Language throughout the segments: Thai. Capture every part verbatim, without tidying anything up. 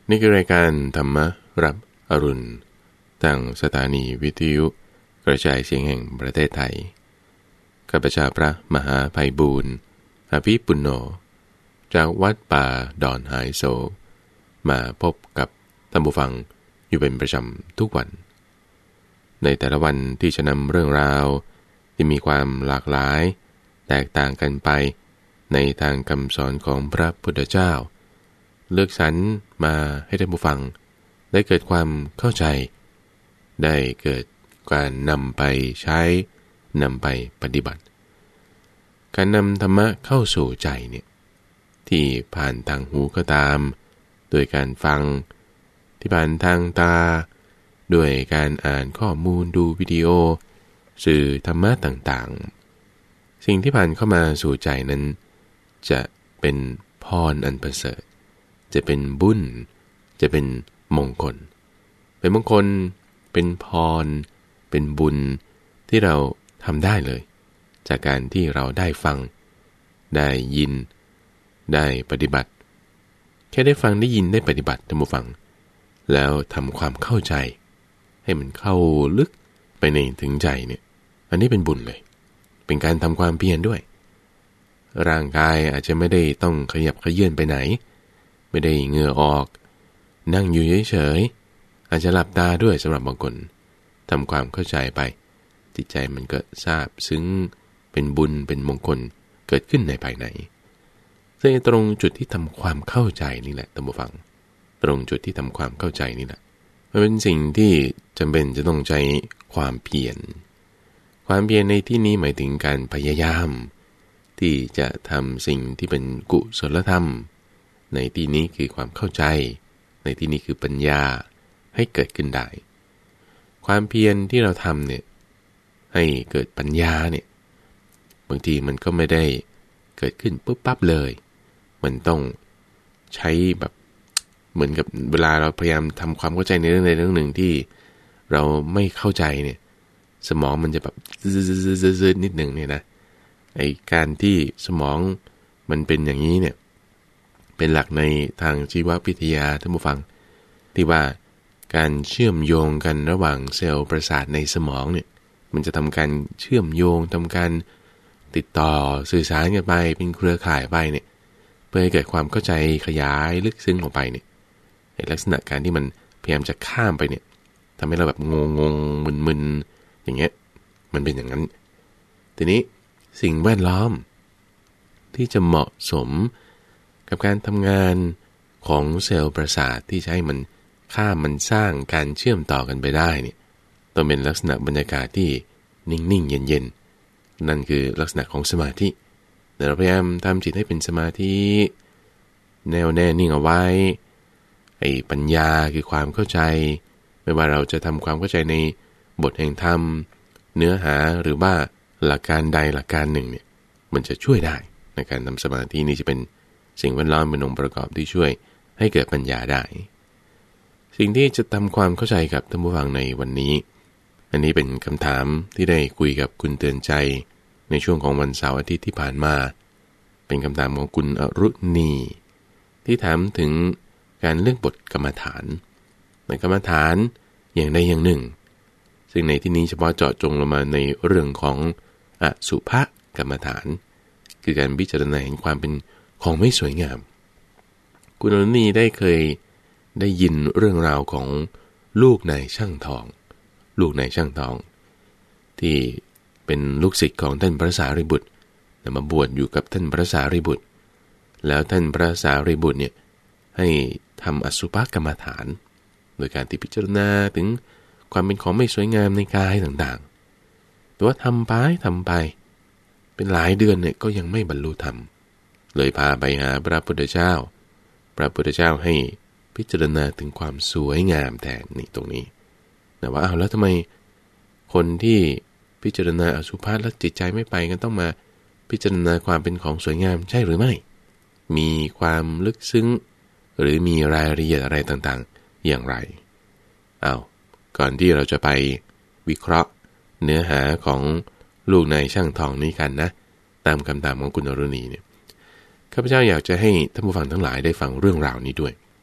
นี่คือรายการธรรมรับอรุณทางสถานีวิทยุกระจายเสียงแห่งประเทศไทยข้าพเจ้าพระมหาไพบูลย์อภิปุณโญจากวัดป่าดอนหายโศกมาพบกับท่านผู้ฟังอยู่เป็นประจำทุกวันในแต่ละวันที่จะนำเรื่องราวที่มีความหลากหลายแตกต่างกันไปในทางคำสอนของพระพุทธเจ้าเลือกสรรมาให้ท่านผู้ฟังได้เกิดความเข้าใจได้เกิดการนำไปใช้นำไปปฏิบัติการนำธรรมะเข้าสู่ใจเนี่ยที่ผ่านทางหูก็ตามโดยการฟังที่ผ่านทางตาด้วยการอ่านข้อมูลดูวิดีโอสื่อธรรมะต่างๆสิ่งที่ผ่านเข้ามาสู่ใจนั้นจะเป็นพรอันประเสริฐจะเป็นบุญจะเป็นมงคลเป็นมงคลเป็นพรเป็นบุญที่เราทำได้เลยจากการที่เราได้ฟังได้ยินได้ปฏิบัติแค่ได้ฟังได้ยินได้ปฏิบัติท่านผู้ฟังแล้วทำความเข้าใจให้มันเข้าลึกไปในถึงใจเนี่ยอันนี้เป็นบุญเลยเป็นการทำความเพียรด้วยร่างกายอาจจะไม่ได้ต้องขยับเขยื้อนไปไหนไม่ได้เหงื่อออกนั่งอยู่เฉยๆอาจจะหลับตาด้วยสำหรับบางคนทำความเข้าใจไปจิตใจมันก็ซาบซึ้งเป็นบุญเป็นมงคลเกิดขึ้นในภายในซึ่งตรงจุดที่ทำความเข้าใจนี่แหละท่านผู้ฟังตรงจุดที่ทำความเข้าใจนี่แหละมันเป็นสิ่งที่จำเป็นจะต้องใช้ความเพียรความเพียรในที่นี้หมายถึงการพยายามที่จะทำสิ่งที่เป็นกุศลธรรมในที่นี้คือความเข้าใจในที่นี้คือปัญญาให้เกิดขึ้นได้ความเพียรที่เราทำเนี่ยให้เกิดปัญญาเนี่ยบางทีมันก็ไม่ได้เกิดขึ้นปุ๊บปั๊บเลยมันต้องใช้แบบเหมือนกับเวลาเราพยายามทำความเข้าใจในเรื่องใดเรื่องหนึ่งที่เราไม่เข้าใจเนี่ยสมองมันจะแบบซึดๆนิดหนึ่งเนี่ยนะไอ้การที่สมองมันเป็นอย่างนี้เนี่ยเป็นหลักในทางชีววิทยาท่านผู้ฟังที่ว่าการเชื่อมโยงกันระหว่างเซลล์ประสาทในสมองเนี่ยมันจะทำการเชื่อมโยงทำการติดต่อสื่อสารกันไปเป็นเครือข่ายไปเนี่ยเพื่อให้เกิดความเข้าใจขยายลึกซึ้งออกไปเนี่ยในลักษณะการที่มันพยายามจะข้ามไปเนี่ยทำให้เราแบบงงงมึนๆอย่างเงี้ยมันเป็นอย่างนั้นทีนี้สิ่งแวดล้อมที่จะเหมาะสมกับการทำงานของเซลล์ประสาทที่จะให้มันข้ามมันสร้างการเชื่อมต่อกันไปได้เนี่ยต้องเป็นลักษณะบรรยากาศที่นิ่งๆเย็นๆนั่นคือลักษณะของสมาธิแต่เราพยายามทำจิตให้เป็นสมาธิแน่วแน่นิ่งเอาไว้ไอ้ปัญญาคือความเข้าใจไม่ว่าเราจะทำความเข้าใจในบทแห่งธรรมเนื้อหาหรือว่าหลักการใดหลักการหนึ่งเนี่ยมันจะช่วยได้ในการทำสมาธินี่จะเป็นสิ่งแวดล้อมเป็นองค์ประกอบที่ช่วยให้เกิดปัญญาได้สิ่งที่จะทำความเข้าใจกับท่านผู้ฟังในวันนี้อันนี้เป็นคำถามที่ได้คุยกับคุณเตือนใจในช่วงของวันเสาร์อาทิตย์ที่ผ่านมาเป็นคำถามของคุณอรุณีที่ถามถึงการเลือกบทกรรมฐานในกรรมฐานอย่างใดอย่างหนึ่งซึ่งในที่นี้เฉพาะเจาะจงลงมาในเรื่องของอสุภกรรมฐานคือการพิจารณาเห็นความเป็นของไม่สวยงามคุณอรุณีได้เคยได้ยินเรื่องราวของลูกนายช่างทองลูกนายช่างทองที่เป็นลูกศิษย์ของท่านพระสารีบุตรมาบวชอยู่กับท่านพระสารีบุตรแล้วท่านพระสารีบุตรเนี่ยให้ทำอสุภกรรมฐานโดยการที่พิจารณาถึงความเป็นของไม่สวยงามในกายต่างๆแต่ว่าทำไปทำไปเป็นหลายเดือนเนี่ยก็ยังไม่บรรลุธรรมเลยพาไปหาพระพุทธเจ้าพระพุทธเจ้าให้พิจารณาถึงความสวยงามแทนนี่ตรงนี้แต่ว่าอ้าวแล้วทำไมคนที่พิจารณาอสุภะแล้วจิตใจไม่ไปกันต้องมาพิจารณาความเป็นของสวยงามใช่หรือไม่มีความลึกซึ้งหรือมีรายละเอียดอะไรต่างๆอย่างไรอ้าวก่อนที่เราจะไปวิเคราะห์เนื้อหาของลูกนายช่างทองนี้กันนะตามคำถามของคุณอรุณีเนี่ยข้าพเจ้าอยากจะให้ท่านผู้ฟังทั้งหลายได้ฟังเรื่องราวนี้ด้วย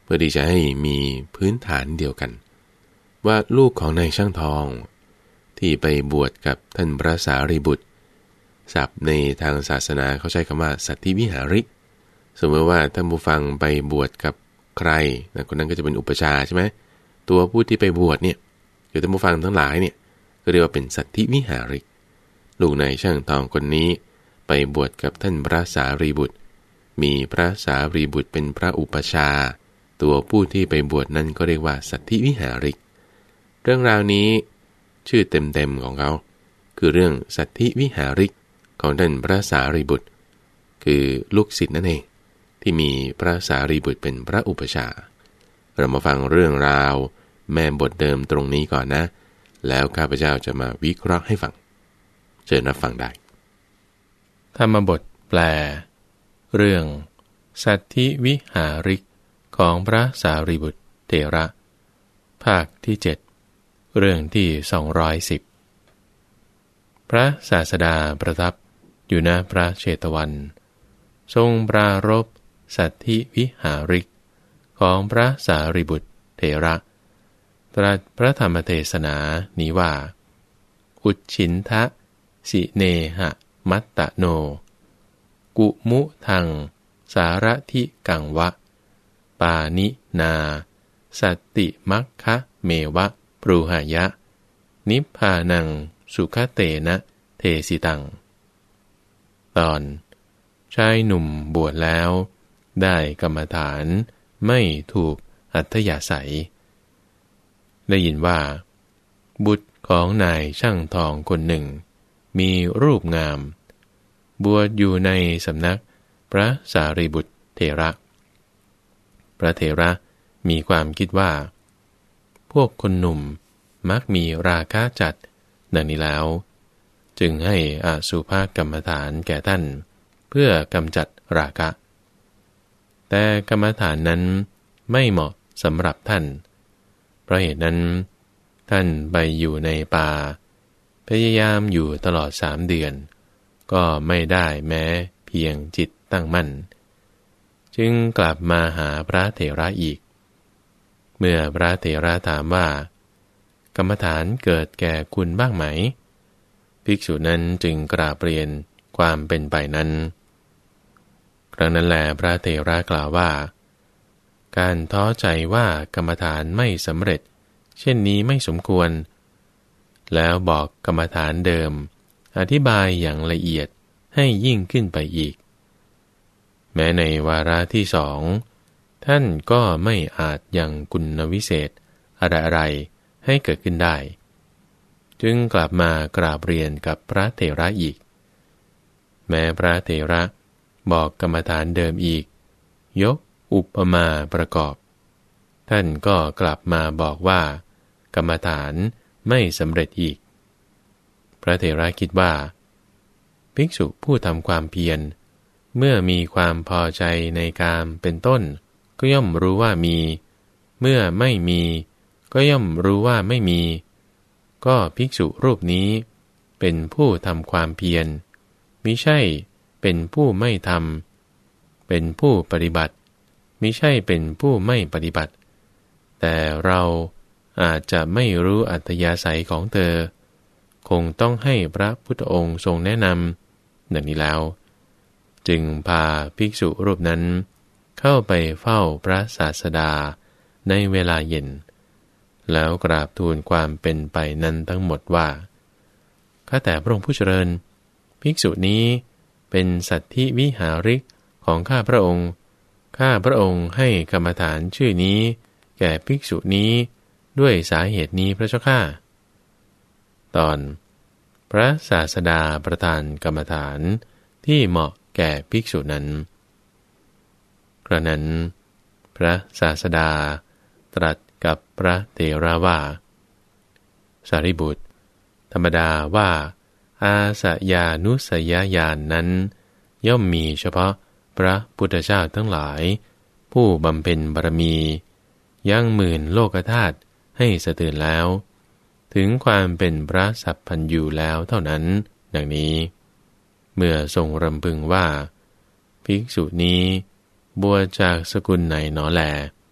พื่อที่จะให้มีพื้นฐานเดียวกันว่าลูกของนายช่างทองที่ไปบวชกับท่านพระสารีบุตรศัพท์ในทางศาสนาเขาใช้คำว่าสัตถิวิหาริกสมมติว่าท่านผู้ฟังไปบวชกับใครนะคนนั้นก็จะเป็นอุปชาใช่ไหมตัวผู้ที่ไปบวชเนี่ยคือท่านผู้ฟังทั้งหลายเนี่ยก็เรียกว่าเป็นสัตถิวิหาริกลูกนายช่างทองคนนี้ไปบวชกับท่านพระสารีบุตรมีพระสารีบุตรเป็นพระอุปชาตัวผู้ที่ไปบวชนั้นก็เรียกว่าสัตถิวิหาริกเรื่องราวนี้ชื่อเต็มๆของเขาคือเรื่องสัตถิวิหาริกของท่านพระสารีบุตรคือลูกศิษย์นั่นเองที่มีพระสารีบุตรเป็นพระอุปชาเรามาฟังเรื่องราวแม่บทเดิมตรงนี้ก่อนนะแล้วข้าพเจ้าจะมาวิเคราะห์ให้ฟังเชิญรับฟังได้ธรรมบทแปลเรื่องสัตถิวิหาริกของพระสารีบุตรเถระภาคที่เจ็ดเรื่องที่สองร้อยสิบพระศาสดาประทับอยู่ณพระเชตวันทรงปรารภสัตถิวิหาริกของพระสารีบุตรเถระตรัสพระธรรมเทศนานี้ว่าอุชฉินทะสิเนหะมัตตโนกุมุทังสารทิกังวะปานินาสัตติมัคคะเมวะปรูหายะนิพพานังสุขเตนะเทสิตังตอนชายหนุ่มบวชแล้วได้กรรมฐานไม่ถูกอัธยาศัยได้ยินว่าบุตรของนายช่างทองคนหนึ่งมีรูปงามบวชอยู่ในสำนักพระสารีบุตรเถระพระเถระมีความคิดว่าพวกคนหนุ่มมักมีราคะจัดดังนี้แล้วจึงให้อสุภกรรมฐานแก่ท่านเพื่อกำจัดราคะแต่กรรมฐานนั้นไม่เหมาะสำหรับท่านเพราะเหตุนั้นท่านไปอยู่ในป่าพยายามอยู่ตลอดสามเดือนก็ไม่ได้แม้เพียงจิตตั้งมั่นจึงกลับมาหาพระเถระอีกเมื่อพระเถระถามว่ากรรมฐานเกิดแก่คุณบ้างไหมภิกษุนั้นจึงกราบเรียนความเป็นไปนั้นครั้งนั้นแลพระเถระกล่าวว่าการท้อใจว่ากรรมฐานไม่สำเร็จเช่นนี้ไม่สมควรแล้วบอกกรรมฐานเดิมอธิบายอย่างละเอียดให้ยิ่งขึ้นไปอีกแม้ในวาระที่สองท่านก็ไม่อาจยังคุณวิเศษอะไรๆให้เกิดขึ้นได้จึงกลับมากราบเรียนกับพระเถระอีกแม้พระเถระบอกกรรมฐานเดิมอีกยกอุปมาประกอบท่านก็กลับมาบอกว่ากรรมฐานไม่สำเร็จอีกพระเถระคิดว่าภิกษุผู้ทำความเพียรเมื่อมีความพอใจในกามเป็นต้นก็ย่อมรู้ว่ามีเมื่อไม่มีก็ย่อมรู้ว่าไม่มีก็ภิกษุรูปนี้เป็นผู้ทำความเพียรมิใช่เป็นผู้ไม่ทำเป็นผู้ปฏิบัติมิใช่เป็นผู้ไม่ปฏิบัติแต่เราอาจจะไม่รู้อัธยาศัยของเธอคงต้องให้พระพุทธองค์ทรงแนะนำดังนี้แล้วจึงพาภิกษุรูปนั้นเข้าไปเฝ้าพระศาสดาในเวลาเย็นแล้วกราบทูลความเป็นไปนั้นทั้งหมดว่าข้าแต่พระองค์ผู้เจริญภิกษุนี้เป็นสัตถิวิหาริกของข้าพระองค์ข้าพระองค์ให้กรรมฐานชื่อนี้แก่ภิกษุนี้ด้วยสาเหตุนี้พระเจ้าข้าตอนพระศาสดาประทานกรรมฐานที่เหมาะแก่ภิกษุนั้นกระนั้นพระศาสดาตรัสกับพระเถระว่าสารีบุตรธรรมดาว่าอาสยานุสยญาณ น, นั้นย่อมมีเฉพาะพระพุทธเจ้าทั้งหลายผู้บำเพ็ญบารมียังหมื่นโลกธาตุให้สะเทือนแล้วถึงความเป็นพระสัพพัญญูแล้วเท่านั้นดังนี้เมื่อทรงรำพึงว่าภิกษุนี้บวชจากสกุลไหนหนอแล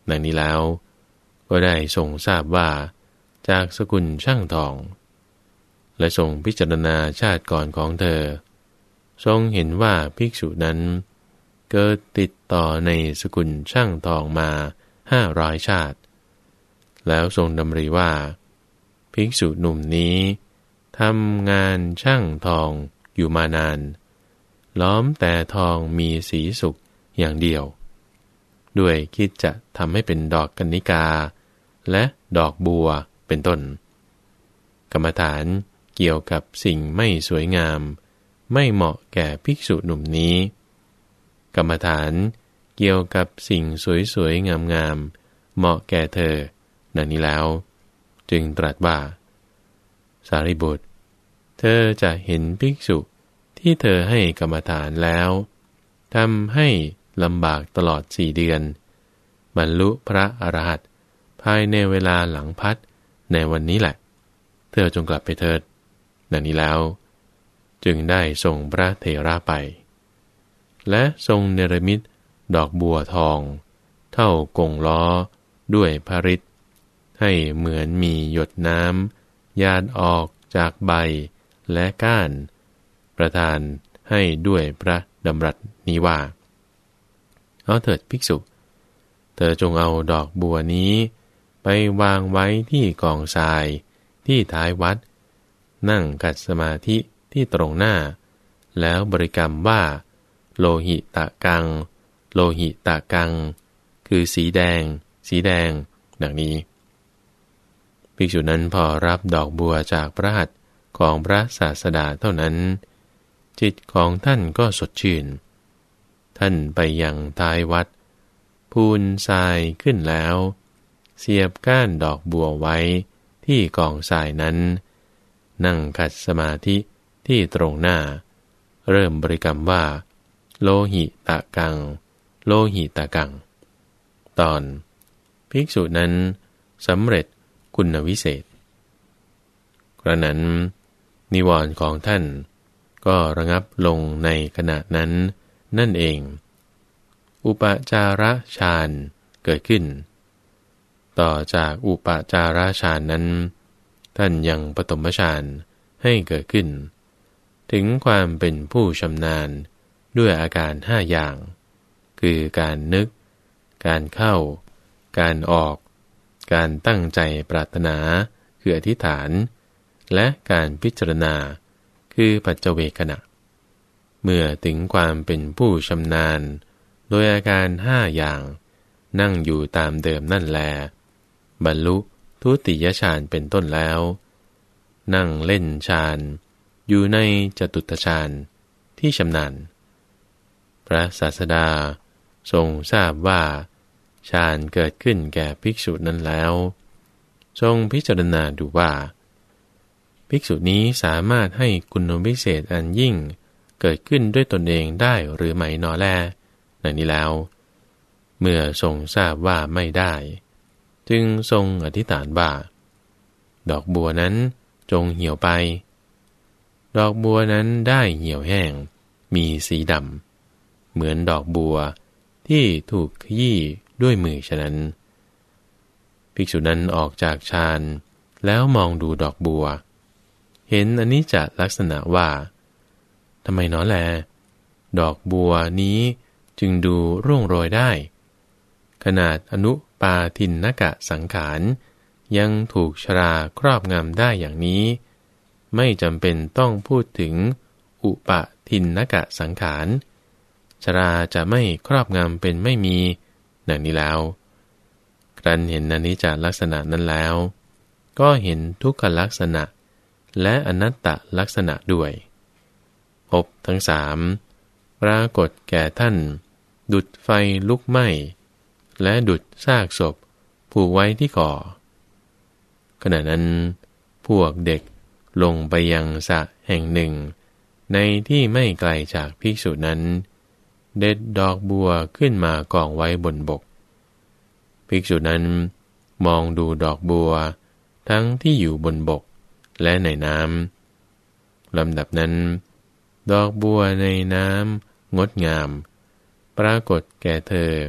ดังนี้แล้วก็ได้ทรงทราบว่าจากสกุลช่างทองและทรงพิจารณาชาติก่อนของเธอทรงเห็นว่าภิกษุนั้นเกิดติดต่อในสกุลช่างทองมาห้าร้อยชาติแล้วทรงดำริว่าภิกษุหนุ่มนี้ทำงานช่างทองอยู่มานานล้อมแต่ทองมีสีสุกอย่างเดียวด้วยคิดจะทำให้เป็นดอกกัญญิกาและดอกบัวเป็นต้นกรรมฐานเกี่ยวกับสิ่งไม่สวยงามไม่เหมาะแก่ภิกษุหนุ่มนี้กรรมฐานเกี่ยวกับสิ่งสวยๆงามๆเหมาะแก่เธอดังนี้แล้วจึงตรัสว่าสารีบุตรเธอจะเห็นภิกษุที่เธอให้กรรมฐานแล้วทำให้ลำบากตลอดสี่เดือนบรรลุพระอรหันต์ภายในเวลาหลังพัดในวันนี้แหละเธอจงกลับไปเถิดดังนี้แล้วจึงได้ส่งพระเถระไปและทรงเนรมิตดอกบัวทองเท่ากงล้อด้วยพระฤทธิ์ให้เหมือนมีหยดน้ำหยาดออกจากใบและก้านประทานให้ด้วยพระดำรัสนี้ว่าเอาเถิดภิกษุเธอจงเอาดอกบัวนี้ไปวางไว้ที่กองทรายที่ท้ายวัดนั่งกัดสมาธิที่ตรงหน้าแล้วบริกรรมว่าโลหิตะกังโลหิตะกังคือสีแดงสีแดงดังนี้ภิกษุนั้นพอรับดอกบัวจากพระหัตถ์ของพระศาสดาเท่านั้นจิตของท่านก็สดชื่นท่านไปยังท้ายวัดพูนทรายขึ้นแล้วเสียบก้านดอกบัวไว้ที่กองทรายนั้นนั่งขัดสมาธิที่ตรงหน้าเริ่มบริกรรมว่าโลหิตะกังโลหิตะกังตอนภิกษุนั้นสำเร็จคุณวิเศษกระนั้นนิวรณ์ของท่านก็ระงับลงในขณะนั้นนั่นเองอุปจารฌานเกิดขึ้นต่อจากอุปจารฌานนั้นท่านยังปฐมฌานให้เกิดขึ้นถึงความเป็นผู้ชำนาญด้วยอาการห้าอย่างคือการนึกการเข้าการออกการตั้งใจปรารถนาคืออธิษฐานและการพิจารณาคือปัจเจเวคขณะเมื่อถึงความเป็นผู้ชำนาญโดยอาการห้าอย่างนั่งอยู่ตามเดิมนั่นแลบรรลุทุติยฌานเป็นต้นแล้วนั่งเล่นฌานอยู่ในจตุตฌานที่ชำนาญพระศาสดาทรงทราบว่าฌานเกิดขึ้นแก่ภิกษุนั้นแล้วทรงพิจารณาดูว่าภิกษุนี้สามารถให้คุณวิเศษอันยิ่งเกิดขึ้นด้วยตนเองได้หรือไม่หนอแลดังนี้แล้วเมื่อทรงทราบว่าไม่ได้จึงทรงอธิษฐานว่าดอกบัวนั้นจงเหี่ยวไปดอกบัวนั้นได้เหี่ยวแห้งมีสีดำเหมือนดอกบัวที่ถูกขยี้ด้วยมือฉะนั้นภิกษุนั้นออกจากฌานแล้วมองดูดอกบัวเห็นอนิจจลักษณะว่าทำไมหนอแลดอกบัวนี้จึงดูร่วงโรยได้ขนาดอนุปาทินนกะสังขารยังถูกชราครอบงำได้อย่างนี้ไม่จำเป็นต้องพูดถึงอุปาทินนกะสังขารชราจะไม่ครอบงำเป็นไม่มีดังนี้แล้วครั้นเห็นอนิจจลักษณะนั้นแล้วก็เห็นทุกขลักษณะและอนัตตลักษณะด้วยภพทั้งสามปรากฏแก่ท่านดุจไฟลุกไหม้และดุจซากศพผูกไว้ที่ก่อขณะนั้นพวกเด็กลงไปยังสระแห่งหนึ่งในที่ไม่ไกลจากภิกษุนั้นเด็ดดอกบัวขึ้นมากองไว้บนบกภิกษุนั้นมองดูดอกบัวทั้งที่อยู่บนบกและในน้ำลำดับนั้นดอกบัวในน้ำงดงามปรากฏแก่เธอ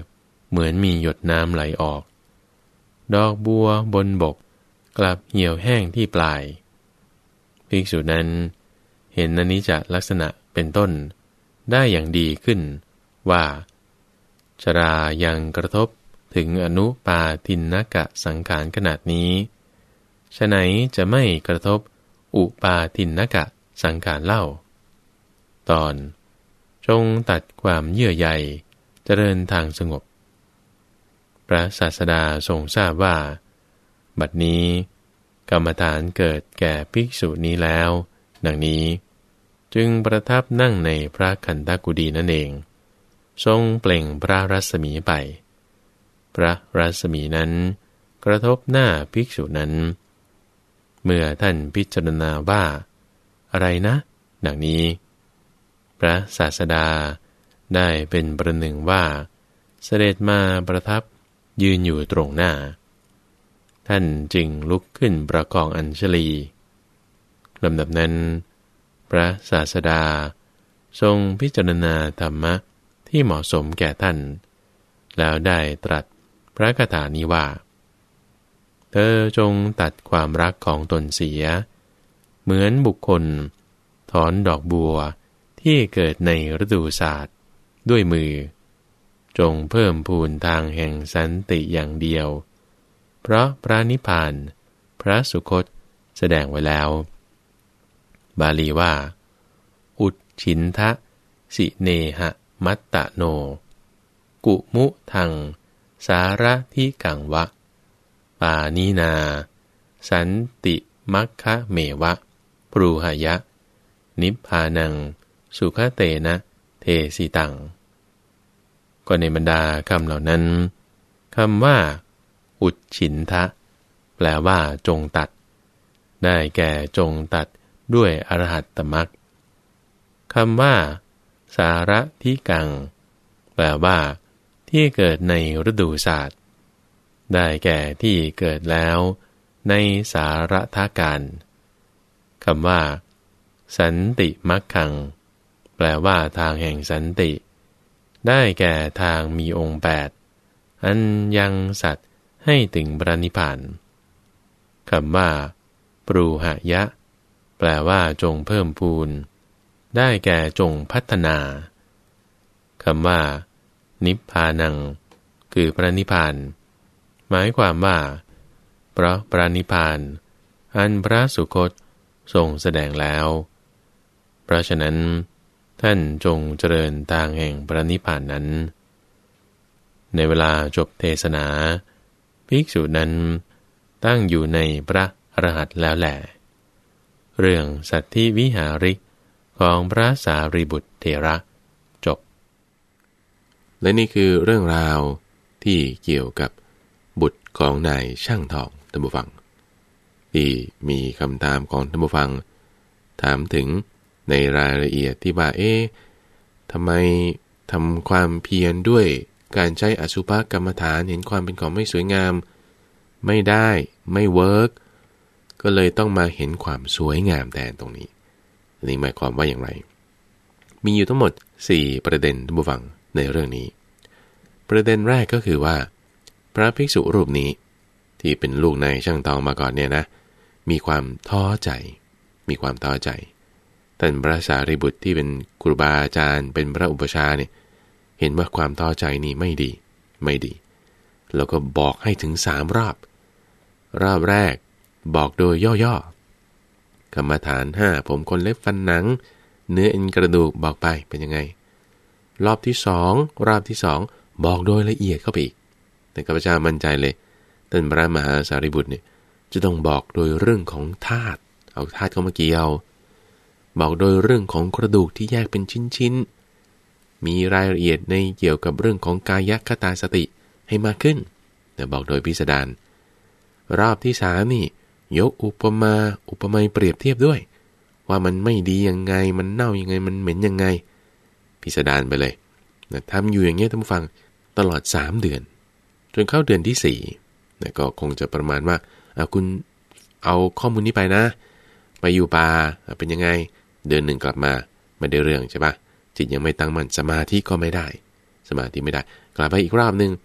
เหมือนมีหยดน้ำไหลออกดอกบัวบนบกกลับเหี่ยวแห้งที่ปลายภิกษุนั้นเห็นอนิจจลักษณะเป็นต้นได้อย่างดีขึ้นว่าชรายังกระทบถึงอนุปาทินนกะสังขารขนาดนี้ฉะไหนจะไม่กระทบอุปาทินนกะสังขารเล่าตอนจงตัดความเยื่อใยเจริญทางสงบพระศาสดาทรงทราบว่าบัดนี้กรรมฐานเกิดแก่ภิกษุนี้แล้วดังนี้จึงประทับนั่งในพระคันธกุฎีนั่นเองทรงเปล่งพระรัศมีไปพระรัศมีนั้นกระทบหน้าภิกษุนั้นเมื่อท่านพิจารณาว่าอะไรนะดังนี้พระศาสดาได้เป็นประหนึ่งว่าเสด็จมาประทับยืนอยู่ตรงหน้าท่านจึงลุกขึ้นประคองอัญชลีลำดับนั้นพระศาสดาทรงพิจารณาธรรมะที่เหมาะสมแก่ท่านแล้วได้ตรัสพระคาถานี้ว่าเธอจงตัดความรักของตนเสียเหมือนบุคคลถอนดอกบัวที่เกิดในฤดูศาสตร์ด้วยมือจงเพิ่มพูนทางแห่งสันติอย่างเดียวเพราะพระนิพพานพระสุคตแสดงไว้แล้วบาลีว่าอุจฉินทะสิเนหะมัตตะโนกุมุทังสาระทิกังวะปานีนาสันติมัคคะเมวะปรูหยะนิพพานังสุขเตนะเทสิตังก็ในบรรดาคำเหล่านั้นคำว่าอุจฉินทะแปลว่าจงตัดได้แก่จงตัดด้วยอรหัตตมรรคคำว่าสาระทิกังแปลว่าที่เกิดในฤดูศาสตร์ได้แก่ที่เกิดแล้วในสาระทาการคำว่าสันติมัคคังแปลว่าทางแห่งสันติได้แก่ทางมีองค์แปดอันยังสัตว์ให้ถึงพระนิพพานคำว่าปรูหยะแปลว่าจงเพิ่มพูนได้แก่จงพัฒนาคำว่านิพพานังคือพระนิพพานหมายความว่าเพราะพระนิพพานอันพระสุคตทรงแสดงแล้วเพราะฉะนั้นท่านจงเจริญทางแห่งพระนิพพานนั้นในเวลาจบเทศนาภิกษุนั้นตั้งอยู่ในพระอรหันต์แล้วแหละเรื่องสัตถิวิหาริกของพระสารีบุตรเถระจบและนี่คือเรื่องราวที่เกี่ยวกับบุตรของนายช่างทองท่านผู้ฟังที่มีคำถามของท่านผู้ฟังถามถึงในรายละเอียดที่ว่าเอ๊ะทำไมทำความเพียรด้วยการใช้อสุภกรรมฐานเห็นความเป็นของไม่สวยงามไม่ได้ไม่เวิร์กก็เลยต้องมาเห็นความสวยงามแทนตรงนี้นี่หมายความว่าอย่างไรมีอยู่ทั้งหมดสี่ประเด็นท่านผู้ฟังในเรื่องนี้ประเด็นแรกก็คือว่าพระภิกษุรูปนี้ที่เป็นลูกนายช่างทองมาก่อนเนี่ยนะมีความท้อใจมีความท้อใจท่านพระสารีบุตรที่เป็นครูบาอาจารย์เป็นพระอุปชฌาย์เนี่ยเห็นว่าความท้อใจนี่ไม่ดีไม่ดีแล้วก็บอกให้ถึงสามรอบรอบแรกบอกโดยย่อๆกรรมฐานห้าผมขนเล็บฟันหนังเนื้อเอ็นกระดูกบอกไปเป็นยังไงรอบที่สองรอบที่สองบอกโดยละเอียดเข้าไปอีกแต่ข้าพเจ้ามั่นใจเลยท่านพระมหาสารีบุตรเนี่ยจะต้องบอกโดยเรื่องของธาตุเอาธาตุเข้ามาเกี่ยวบอกโดยเรื่องของกระดูกที่แยกเป็นชิ้นๆมีรายละเอียดในเกี่ยวกับเรื่องของกายคตาสติให้มากขึ้นแต่บอกโดยพิสดารรอบที่สามนี่ยกอุปมาอุปไมยเปรียบเทียบด้วยว่ามันไม่ดียังไงมันเน่ายังไงมันเหม็นยังไงพิสดารไปเลยนะทำอยู่อย่างเงี้ยท่านผู้ฟังตลอดสามเดือนจนเข้าเดือนที่สี่นะก็คงจะประมาณว่าคุณเอาข้อมูลนี้ไปนะไปอยู่ป่าเป็นยังไงเดือนหนึ่งกลับมาไม่ได้เรื่องใช่ปะจิตยังไม่ตั้งมั่นสมาธิก็ไม่ได้สมาธิไม่ได้กลับไปอีกรอบนึง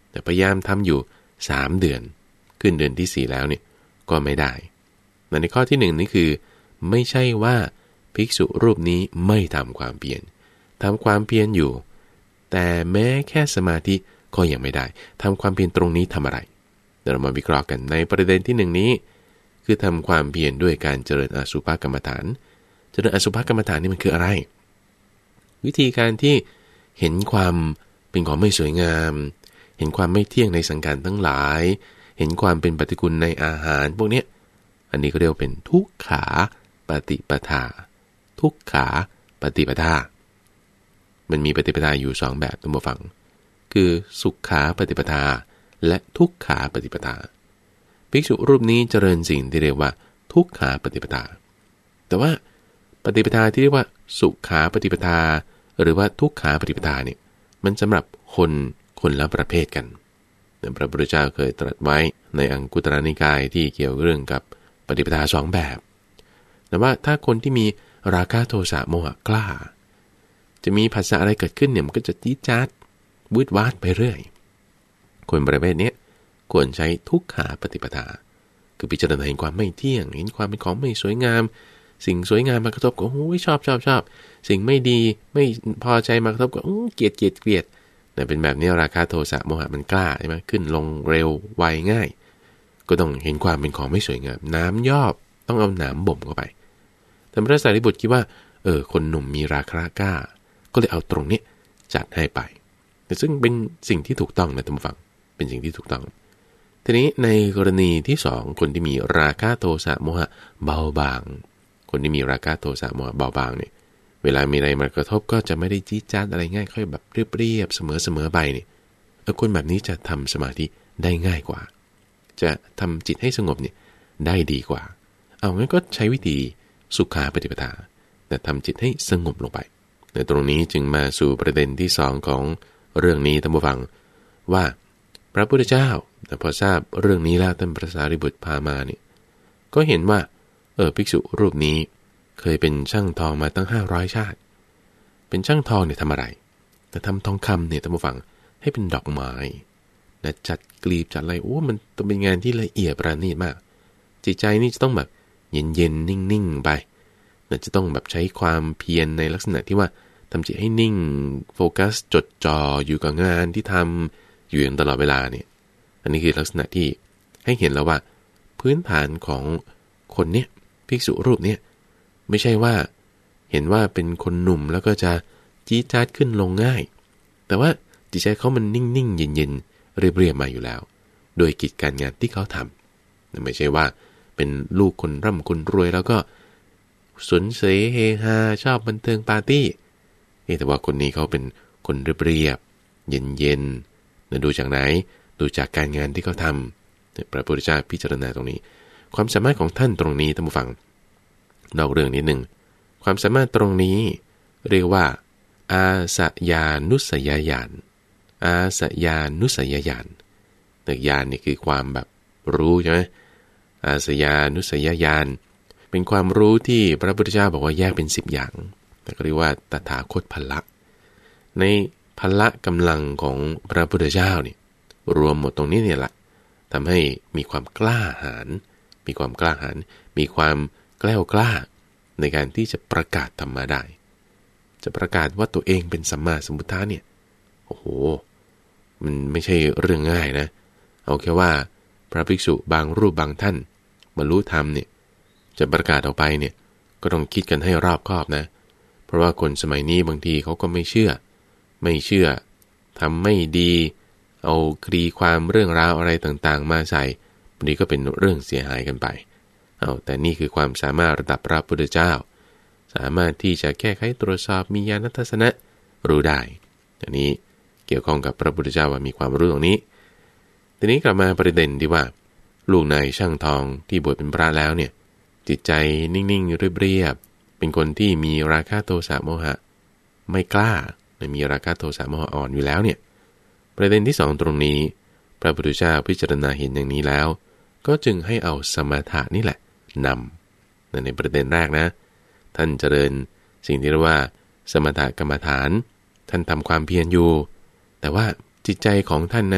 แต่พยายามทำอยู่สามเดือนขึ้นเดือนที่สี่แล้วเนี่ยก็ไม่ได้ในข้อที่หนึ่งนี่คือไม่ใช่ว่าภิกษุรูปนี้ไม่ทำความเพียรทำความเพียรอยู่แต่แม้แค่สมาธิก็ยังไม่ได้ทำความเพียรตรงนี้ทำอะไรเดี๋ยวเรามาวิเคราะห์กันในประเด็นที่หนึ่งนี้คือทำความเพียรด้วยการเจริญอสุภกรรมฐานเจริญอสุภกรรมฐานนี่มันคืออะไรวิธีการที่เห็นความเป็นของไม่สวยงามเห็นความไม่เที่ยงในสังขารทั้งหลายเห็นความเป็นปฏิกูลในอาหารพวกนี้อันนี้ก็เรียกเป็นทุกขาปฏิปทาทุกขาปฏิปทามันมีปฏิปทาอยู่สองแบบท่านผู้ฟังคือสุขขาปฏิปทาและทุกขาปฏิปทาภิกษุรูปนี้เจริญสิ่งที่เรียกว่าทุกขาปฏิปทาแต่ว่าปฏิปทาที่เรียกว่าสุขาปฏิปทาหรือว่าทุกขาปฏิปทาเนี่ยมันสำหรับคนคนละประเภทกันพระพุทธเจ้าเคยตรัสไว้ในอังคุตรนิกายที่เกี่ยวเรื่องกับปฏิปทาสองแบบแต่ว่าถ้าคนที่มีราคะโทสะโมหะกล้าจะมีภาษาอะไรเกิดขึ้นเนี่ยมันก็จะจี๊ดจ๊าดวืดวาดไปเรื่อยคนประเภทนี้ควรใช้ทุกขาปฏิปทาคือพิจารณาเห็นความไม่เที่ยงเห็นความเป็นของไม่สวยงามสิ่งสวยงามมากระทบก็โอ้ยชอบชอบชอบสิ่งไม่ดีไม่พอใจมากระทบก็เกลียดเกลียดเกลียดแต่เป็นแบบนี้ราคะโทสะโมหะมันกล้าใช่ไหมขึ้นลงเร็วไวง่ายก็ต้องเห็นความเป็นของไม่สวยงามน้ำยอบต้องเอาหนามบ่มเข้าไปแต่พระสารีบุตรคิดว่าเออคนหนุ่มมีราคะกล้าก็เลยเอาตรงนี้จัดให้ไปแต่ซึ่งเป็นสิ่งที่ถูกต้องนะท่านผู้ฟังเป็นสิ่งที่ถูกต้องทีนี้ในกรณีที่สองคนที่มีราคะโทสะโมหะเบาบางคนที่มีราคะโทสะโมหะเบาบางเนี่ยเวลามีอะไรมากระทบก็จะไม่ได้จี๊ดจ๊าดอะไรง่ายค่อยแบบเรียบๆเสมอๆไปเนี่ยเออคนแบบนี้จะทำสมาธิได้ง่ายกว่าจะทำจิตให้สงบเนี่ยได้ดีกว่าเอางั้นก็ใช้วิธีสุขาปฏิปทาแต่ทำจิตให้สงบลงไปในตรงนี้จึงมาสู่ประเด็นที่สองของเรื่องนี้ท่านผู้ฟังว่าพระพุทธเจ้าแต่พอทราบเรื่องนี้แล้วท่านพระสารีบุตรพามาเนี่ยก็เห็นว่าเออภิกษุรูปนี้เคยเป็นช่างทองมาตั้งห้าร้อยชาติเป็นช่างทองเนี่ยทำอะไรแต่ทำทองคำเนี่ยท่านผู้ฟังให้เป็นดอกไม้นะจัดกลีบจัดอะไรโอ้มันต้องเป็นงานที่ละเอียดประณีตมากจิตใจนี่จะต้องแบบเย็นๆนิ่งๆไปนะจะต้องแบบใช้ความเพียรในลักษณะที่ว่าทำจิตให้นิ่งโฟกัสจดจ่ออยู่กับงานที่ทำอยู่ตลอดเวลาเนี่ยอันนี้คือลักษณะที่ให้เห็นแล้วว่าพื้นฐานของคนเนี้ยภิกษุรูปเนี้ยไม่ใช่ว่าเห็นว่าเป็นคนหนุ่มแล้วก็จะจี๊ดจ๊าดขึ้นลงง่ายแต่ว่าจิตใจเขามันนิ่งๆเย็นๆเรียบๆมาอยู่แล้วโดยกิจการงานที่เขาทำไม่ใช่ว่าเป็นลูกคนร่ำคนรวยแล้วก็สนเสเฮฮาชอบบันเทิงปาร์ตี้แต่ว่าคนนี้เขาเป็นคนเรียบๆเย็นๆดูจากไหนดูจากการงานที่เขาทำพระพุทธเจ้าพิจารณาตรงนี้ความสามารถของท่านตรงนี้ท่านผู้ฟังนอกเรื่องนิดหนึ่งความสามารถตรงนี้เรียกว่าอาสยานุสยญาณอาสยานุสยญาณแต่ญาณนี่คือความแบบรู้ใช่ไหมอาสยานุสยญาณเป็นความรู้ที่พระพุทธเจ้าบอกว่าแยกเป็นสิบอย่างแต่ก็เรียกว่าตถาคตพละในพละกำลังของพระพุทธเจ้านี่รวมหมดตรงนี้เนี่ยแหละทำให้มีความกล้าหาญมีความกล้าหาญมีความแกล้วกล้าในการที่จะประกาศธรรมะได้จะประกาศว่าตัวเองเป็นสัมมาสัมพุทธะเนี่ยโอ้โหมันไม่ใช่เรื่องง่ายนะเอาแค่ว่าพระภิกษุบางรูปบางท่านบรรลุธรรมเนี่ยจะประกาศออกไปเนี่ยก็ต้องคิดกันให้รอบคอบนะเพราะว่าคนสมัยนี้บางทีเขาก็ไม่เชื่อไม่เชื่อทำไม่ดีเอาคดีความเรื่องราวอะไรต่างๆมาใส่บางทีก็เป็นเรื่องเสียหายกันไปเอาแต่นี่คือความสามารถระดับพระพุทธเจ้าสามารถที่จะแก้ไขตรวจสอบมีญาณทัศนะรู้ได้อันนี้เกี่ยวข้องกับพระพุทธเจ้าว่ามีความรู้ตรงนี้ทีนี้กลับมาประเด็นที่ว่าลูกนายช่างทองที่บวชเป็นพระแล้วเนี่ยจิตใจนิ่งๆเรียบๆเป็นคนที่มีราคะโทสะโมหะไม่กล้ามีราคะโทสะโมหะอ่อนอยู่แล้วเนี่ยประเด็นที่สองตรงนี้พระพุทธเจ้าพิจารณาเห็นอย่างนี้แล้วก็จึงให้เอาสมถะนี่แหละนำในประเด็นแรกนะท่านเจริญสิ่งที่เรียกว่าสมถกรรมฐานท่านทำความเพียรอยู่แต่ว่าจิตใจของท่านนั้น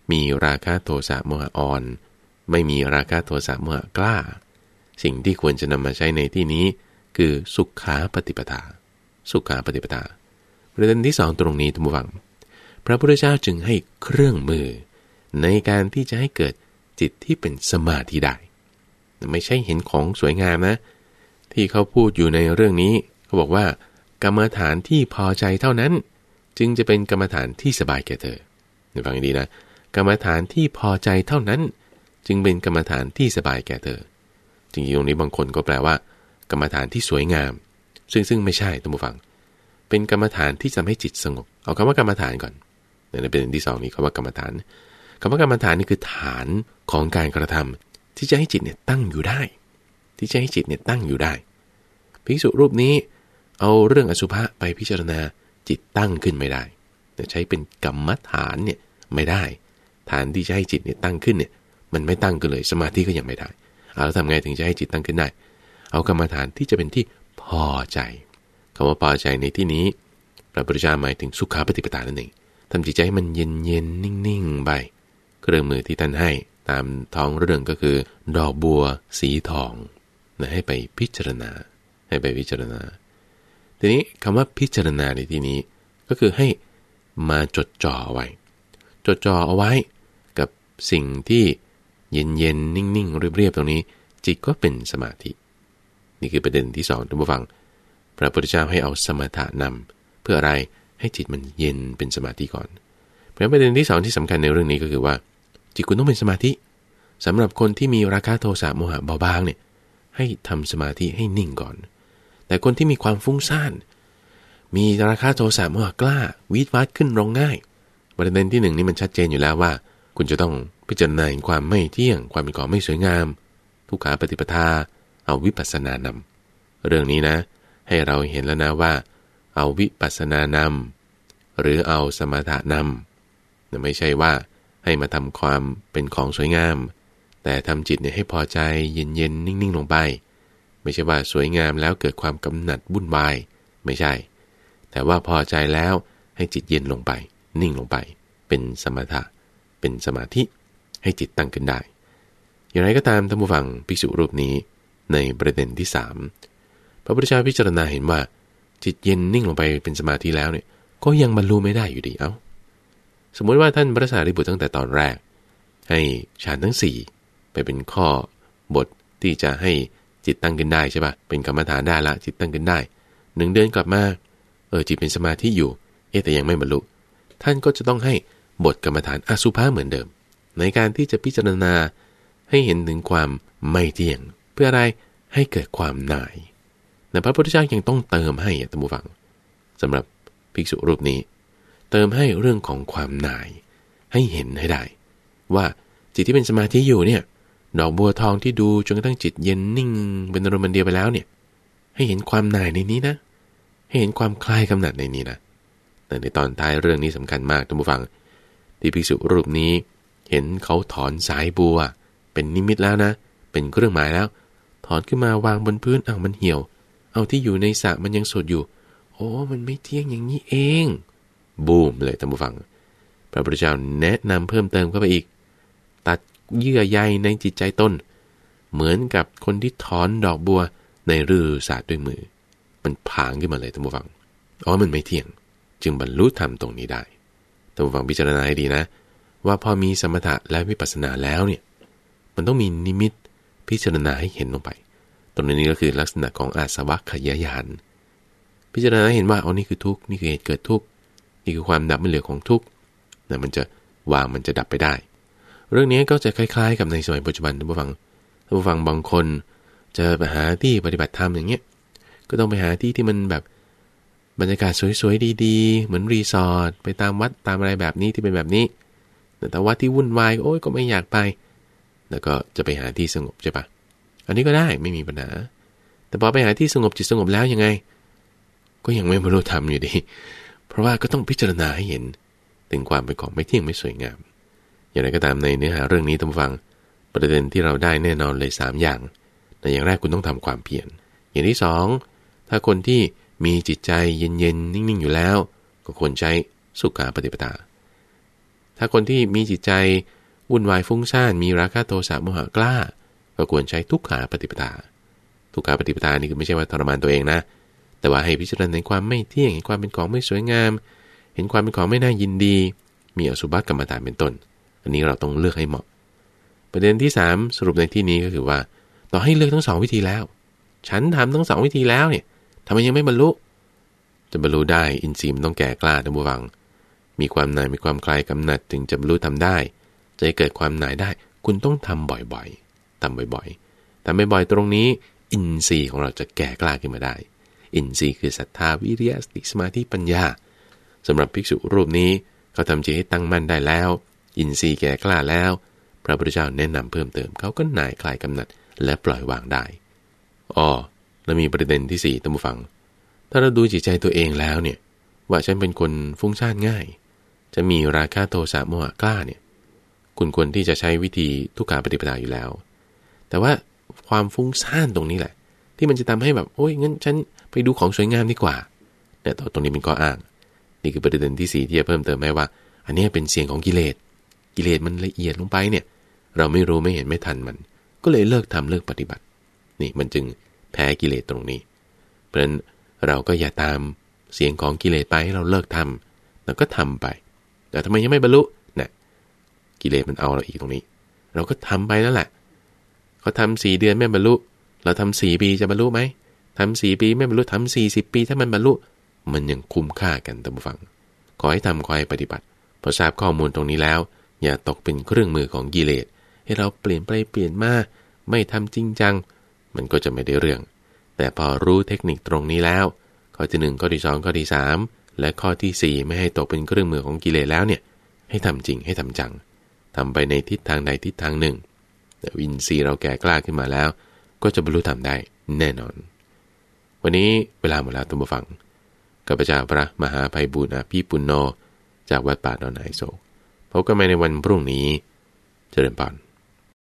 มีราคะโทสะโมหะอ่อนไม่มีราคะโทสะโมหะกล้าสิ่งที่ควรจะนำมาใช้ในที่นี้คือสุขาปฏิปทาสุขาปฏิปทาประเด็นที่สองตรงนี้ท่านผู้ฟังพระพุทธเจ้าจึงให้เครื่องมือในการที่จะให้เกิดจิตที่เป็นสมาธิได้ไม่ใช่เห็นของสวยงามนะที่เขาพูดอยู่ในเรื่องนี้เขาบอกว่ากรรมฐานที่พอใจเท่านั้นจึงจะเป็นกรรมฐานที่สบายแก่เธอฟังดีนะกรรมฐานที่พอใจเท่านั้นจึงเป็นกรรมฐานที่สบายแก่เธอจริงๆตรงนี้บางคนก็แปลว่ากรรมฐานที่สวยงามซึ่งซึ่งไม่ใช่ท่านผู้ฟังเป็นกรรมฐานที่จะให้จิตสงบเอาคำว่ากรรมฐานก่อนในประเด็นที่สองนี้คำว่ากรรมฐานคำว่ากรรมฐานนี่คือฐานของการกระทำที่จะให้จิตเนี่ยตั้งอยู่ได้ที่จะให้จิตเนี่ยตั้งอยู่ได้ภิกษุรูปนี้เอาเรื่องอสุภะไปพิจารณาจิตตั้งขึ้นไม่ได้แต่ใช้เป็นกรรมฐานเนี่ยไม่ได้ฐานที่จะให้จิตเนี่ยตั้งขึ้นเนี่ยมันไม่ตั้งกันเลยสมาธิก็ยังไม่ได้เอาแล้วทำไงถึงจะให้จิตตั้งขึ้นได้เอากรรมฐานที่จะเป็นที่พอใจคำว่าพอใจในที่นี้พระพุทธเจ้าหมายถึงสุขาปฏิปทานั่นเองทำจิตใจให้มันเย็นเย็นนิ่งๆไปเครื่องมือที่ท่านให้ตามท้องเรื่องก็คือดอกบัวสีทองนะให้ไปพิจารณาให้ไปพิจารณาทีนี้คำว่าพิจารณาในที่นี้ก็คือให้มาจดจ่อไว้จดจ่อเอาไว้กับสิ่งที่เย็นๆนิ่งๆเรียบๆตรงนี้จิตก็เป็นสมาธินี่คือประเด็นที่สองท่านผู้ฟังพระพุทธเจ้าให้เอาสมถะนำเพื่ออะไรให้จิตมันเย็นเป็นสมาธิก่อนเพราะประเด็นที่สองที่สำคัญในเรื่องนี้ก็คือว่าจิตคุณต้องเป็นสมาธิสำหรับคนที่มีราคะโทสะโมหะเบาบางเนี่ยให้ทำสมาธิให้นิ่งก่อนแต่คนที่มีความฟุ้งซ่านมีราคะโทสะโมหะกล้าวิตวัดขึ้นลงง่ายประเด็นที่หนึ่งนี่มันชัดเจนอยู่แล้วว่าคุณจะต้องพิจารณาความไม่เที่ยงความเป็นของไม่สวยงามทุกขาปฏิปทาเอาวิปัสสนานำเรื่องนี้นะให้เราเห็นแล้วนะว่าเอาวิปัสสนานำหรือเอาสมถะนำไม่ใช่ว่าให้มาทำความเป็นของสวยงามแต่ทำจิตเนี่ยให้พอใจเย็นๆนิ่งๆลงไปไม่ใช่ว่าสวยงามแล้วเกิดความกำหนัดวุ่นวายไม่ใช่แต่ว่าพอใจแล้วให้จิตเย็นลงไปนิ่งลงไปเป็นสมถะเป็นสมาธิให้จิตตั้งขึ้นได้อย่างไรก็ตามท่านผู้ฟังภิกษุรูปนี้ในประเด็นที่สามพระพุทธเจ้าพิจารณาเห็นว่าจิตเย็นนิ่งลงไปเป็นสมาธิแล้วเนี่ยก็ยังบรรลุไม่ได้อยู่ดีเอ้าสมมติว่าท่านพระสารีบุตรตั้งแต่ตอนแรกให้ฌานทั้งสี่ไปเป็นข้อบทที่จะให้จิตตั้งขึ้นได้ใช่ป่ะเป็นกรรมฐานได้ละจิตตั้งขึ้นได้หนึ่งเดือนกลับมาเออจิตเป็นสมาธิอยู่เอ๊ะแต่ยังไม่บรรลุท่านก็จะต้องให้บทกรรมฐานอสุภะเหมือนเดิมในการที่จะพิจารณาให้เห็นถึงความไม่เที่ยงเพื่ออะไรให้เกิดความหน่ายแต่พระพุทธเจ้ายังต้องเติมให้ท่านผู้ฟังสำหรับภิกษุรูปนี้เติมให้เรื่องของความหน่ายให้เห็นให้ได้ว่าจิตที่เป็นสมาธิอยู่เนี่ยดอกบัวทองที่ดูจนกระทั่งจิตเย็นนิ่งเป็นอารมณ์เดียวไปแล้วเนี่ยให้เห็นความหน่ายในนี้นะให้เห็นความคลายกำหนัดในนี้นะแต่ในตอนท้ายเรื่องนี้สำคัญมากท่านผู้ฟังที่ภิกษุรูปนี้เห็นเขาถอนสายบัวเป็นนิมิตแล้วนะเป็นเครื่องหมายแล้วถอนขึ้นมาวางบนพื้นอ้าวมันเหี่ยวเอาที่อยู่ในสระมันยังสดอยู่โอ้มันไม่เที่ยงอย่างนี้เองบูมเลยท่านผู้ฟังพระพุทธเจ้าแนะนำเพิ่มเติมเข้าไปอีกตัดเยื่อใยในจิตใจต้นเหมือนกับคนที่ถอนดอกบัวในฤดูศาสตร์ด้วยมือมันผางขึ้นมาเลยท่านผู้ฟังอ๋อมันไม่เที่ยงจึงบรรลุธรรมตรงนี้ได้ท่านผู้ฟังพิจารณาให้ดีนะว่าพอมีสมถะและวิปัสสนาแล้วเนี่ยมันต้องมีนิมิตพิจารณาให้เห็นลงไปตรงนี้ก็คือลักษณะของอาสวะขยายานพิจารณาเห็นว่าอ๋อนี่คือทุกข์นี่คือเหตุเกิดทุกข์นี่คือความดับไม่เหลือของทุกข์นะมันจะวางมันจะดับไปได้เรื่องนี้ก็จะคล้ายๆกับในสมัยปัจจุบันท่านผู้ฟังท่านผู้ฟังบางคนจะไปหาที่ปฏิบัติธรรมอย่างเงี้ยก็ต้องไปหาที่ที่มันแบบบรรยากาศสวยๆดีๆเหมือนรีสอร์ทไปตามวัดตามอะไรแบบนี้ที่เป็นแบบนี้แต่วัดที่วุ่นวายโอ๊ยก็ไม่อยากไปแล้วก็จะไปหาที่สงบใช่ปะอันนี้ก็ได้ไม่มีปัญหาแต่พอไปหาที่สงบจิตสงบแล้วยังไงก็ยังไม่บรรลุธรรมอยู่ดีเพราะว่าก็ต้องพิจารณาให้เห็นถึงความเป็นของไม่เที่ยงไม่สวยงามอย่างไรก็ตามในเนื้อหาเรื่องนี้ท่านผู้ฟังประเด็นที่เราได้แน่นอนเลยสามอย่างแต่อย่างแรกคุณต้องทำความเพียรอย่างที่สองถ้าคนที่มีจิตใจเย็นๆนิ่งๆอยู่แล้วก็ควรใช้สุขาปฏิปทาถ้าคนที่มีจิตใจวุ่นวายฟุ้งซ่านมีราคะโทสะโมหะกล้าก็ควรใช้ทุกขาปฏิปทาทุกขาปฏิปทานี่คือไม่ใช่ว่าทรมานตัวเองนะแต่ว่าให้พิจารณาในความไม่เที่ยงเห็นความเป็นของไม่สวยงามเห็นความเป็นของไม่น่ายินดีมีอสุภกรรมฐานเป็นต้นอันนี้เราต้องเลือกให้เหมาะประเด็นที่สามสรุปในที่นี้ก็คือว่าต่อให้เลือกทั้งสองวิธีแล้วฉันทำทั้งสองวิธีแล้วเนี่ยทำไมยังไม่บรรลุจะบรรลุได้อินทรีย์มันต้องแก่กล้าท่านผู้ฟังมีความหน่ายมีความคลายกำหนัดถึงจะบรรลุทำได้จะให้เกิดความหน่ายได้คุณต้องทำบ่อยๆทำบ่อยๆทำบ่อยๆตรงนี้อินทรีย์ของเราจะแก่กล้าขึ้นมาได้อินทรีย์คือศรัทธาวิริยะสติสมาธิปัญญาสำหรับภิกษุรูปนี้เขาทำจิตให้ตั้งมั่นได้แล้วอินทรีย์แก่กล้าแล้วพระพุทธเจ้าแนะนำเพิ่มเติมเขาก็หน่ายคลายกำหนัดและปล่อยวางได้อ้อแล้วมีประเด็นที่สี่ท่านผู้ฟังถ้าเราดูจิตใจตัวเองแล้วเนี่ยว่าฉันเป็นคนฟุ้งซ่านง่ายจะมีราคะโทสะโมหะกล้าเนี่ยคุณควรที่จะใช้วิธีทุกขาปฏิปทาอยู่แล้วแต่ว่าความฟุ้งซ่านตรงนี้แหละที่มันจะทำให้แบบโอ้ยงั้นฉันไปดูของสวยงามดีกว่าเนี่ยตรงนี้เป็นข้ออ้างนี่คือประเด็นที่สี่ที่จะเพิ่มเติมให้ว่าอันนี้เป็นเสียงของกิเลสกิเลสมันละเอียดลงไปเนี่ยเราไม่รู้ไม่เห็นไม่ทันมันก็เลยเลิกทำเลิกปฏิบัตินี่มันจึงแพ้กิเลสตรงนี้เพราะฉะนั้นเราก็อย่าตามเสียงของกิเลสไปให้เราเลิกทำแล้วก็ทำไปแต่ทำไมยังไม่บรรลุเนี่ยกิเลสมันเอาเราอีกตรงนี้เราก็ทำไปนั่นแหละเขาทำสี่เดือนไม่บรรลุเราทำสี่ปีจะบรรลุไหมทำสี่ปีไม่บรรลุทำสี่สิบปีถ้ามันบรรลุมันยังคุ้มค่ากันท่านผู้ฟังขอให้ทำขอให้ปฏิบัติพอทราบข้อมูลตรงนี้แล้วอย่าตกเป็นเครื่องมือของกิเลสให้เราเปลี่ยนไปเปลี่ยนมาไม่ทำจริงจังมันก็จะไม่ได้เรื่องแต่พอรู้เทคนิคตรงนี้แล้วข้อที่หนึ่งข้อที่สองข้อที่สามและข้อที่สี่ไม่ให้ตกเป็นเครื่องมือของกิเลสแล้วเนี่ยให้ทำจริงให้ทำจังทำไปในทิศทางใดทิศทางหนึ่งแต่วินทรีย์เราแก่กล้าขึ้นมาแล้วก็จะบรรลุธรรมได้แน่นอนวันนี้เวลาหมดแล้วท่านผู้ฟังข้าพเจ้าพระมหาไพบูลย์อภิปุณโญจากวัดป่าดอนไฮโศกพบกันใหม่ในวันพรุ่งนี้เจริญพร